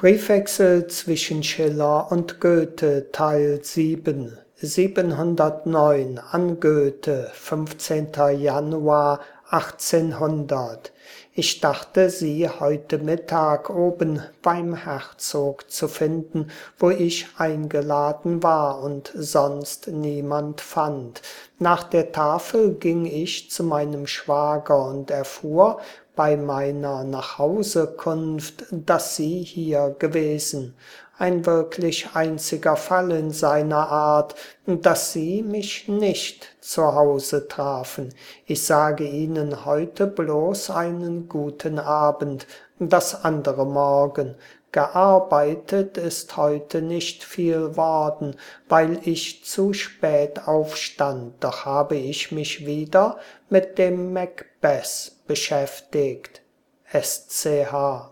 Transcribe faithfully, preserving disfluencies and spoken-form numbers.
Briefwechsel zwischen Schiller und Goethe Teil sieben siebenhundertneun an Goethe, fünfzehnter Januar achtzehnhundert. Ich dachte, Sie heute Mittag oben beim Herzog zu finden, wo ich eingeladen war und sonst niemand fand. Nach der Tafel ging ich zu meinem Schwager und erfuhr bei meiner Nachhausekunft, dass Sie hier gewesen. Ein wirklich einziger Fall in seiner Art, dass Sie mich nicht zu Hause trafen. Ich sage Ihnen heute bloß einen guten Abend, das andere morgen. Gearbeitet ist heute nicht viel worden, weil ich zu spät aufstand, doch habe ich mich wieder mit dem Macbeth beschäftigt. S C H